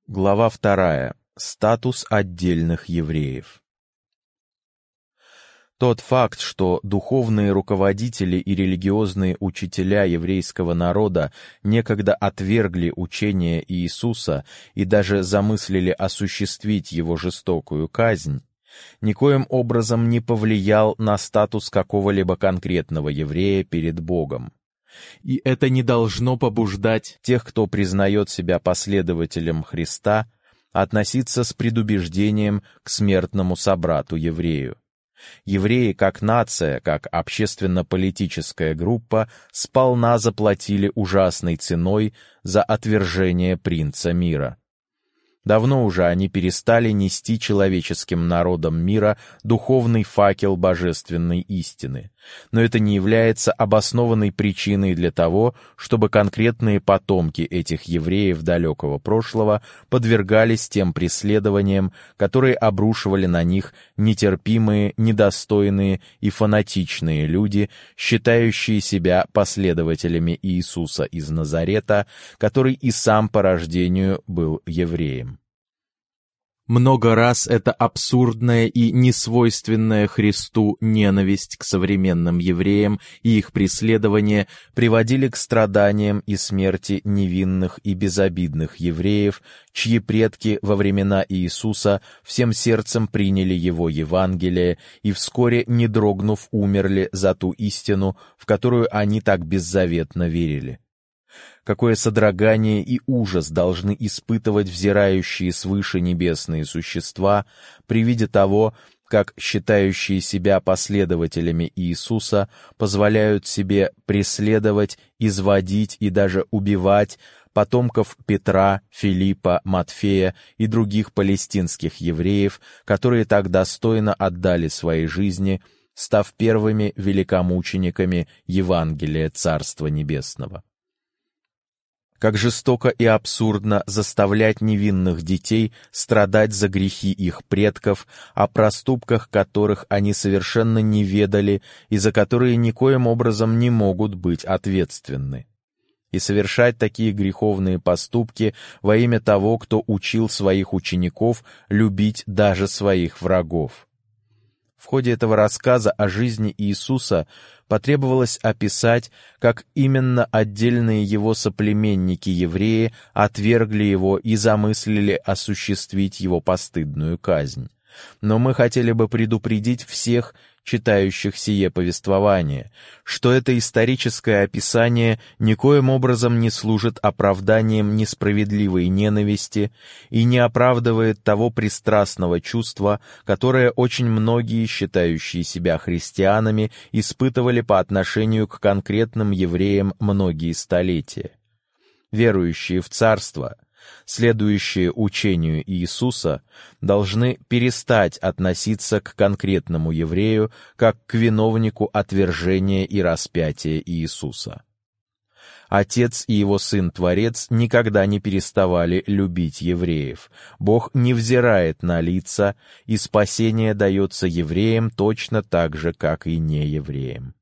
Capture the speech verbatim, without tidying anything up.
Глава вторая. Статус отдельных евреев. Тот факт, что духовные руководители и религиозные учителя еврейского народа некогда отвергли учение Иисуса и даже замыслили осуществить его жестокую казнь, никоим образом не повлиял на статус какого-либо конкретного еврея перед Богом. И это не должно побуждать тех, кто признает себя последователем Христа, относиться с предубеждением к смертному собрату-еврею. Евреи как нация, как общественно-политическая группа сполна заплатили ужасной ценой за отвержение принца мира. Давно уже они перестали нести человеческим народам мира духовный факел божественной истины, но это не является обоснованной причиной для того, чтобы конкретные потомки этих евреев далекого прошлого подвергались тем преследованиям, которые обрушивали на них нетерпимые, недостойные и фанатичные люди, считающие себя последователями Иисуса из Назарета, который и сам по рождению был евреем. Много раз эта абсурдная и несвойственная Христу ненависть к современным евреям и их преследования приводили к страданиям и смерти невинных и безобидных евреев, чьи предки во времена Иисуса всем сердцем приняли его Евангелие и вскоре, не дрогнув, умерли за ту истину, в которую они так беззаветно верили. Какое содрогание и ужас должны испытывать взирающие свыше небесные существа при виде того, как считающие себя последователями Иисуса позволяют себе преследовать, изводить и даже убивать потомков Петра, Филиппа, Матфея и других палестинских евреев, которые так достойно отдали свои жизни, став первыми великомучениками Евангелия Царства Небесного. Как жестоко и абсурдно заставлять невинных детей страдать за грехи их предков, о проступках которых они совершенно не ведали и за которые никоим образом не могут быть ответственны. И совершать такие греховные поступки во имя того, кто учил своих учеников любить даже своих врагов. В ходе этого рассказа о жизни Иисуса потребовалось описать, как именно отдельные его соплеменники-евреи отвергли его и замыслили осуществить его постыдную казнь. Но мы хотели бы предупредить всех, читающих сие повествование, что это историческое описание никоим образом не служит оправданием несправедливой ненависти и не оправдывает того пристрастного чувства, которое очень многие, считающие себя христианами, испытывали по отношению к конкретным евреям многие столетия. Верующие в Царство, следующие учению Иисуса, должны перестать относиться к конкретному еврею как к виновнику отвержения и распятия Иисуса. Отец и его Сын-Творец никогда не переставали любить евреев. Бог не взирает на лица, и спасение дается евреям точно так же, как и неевреям.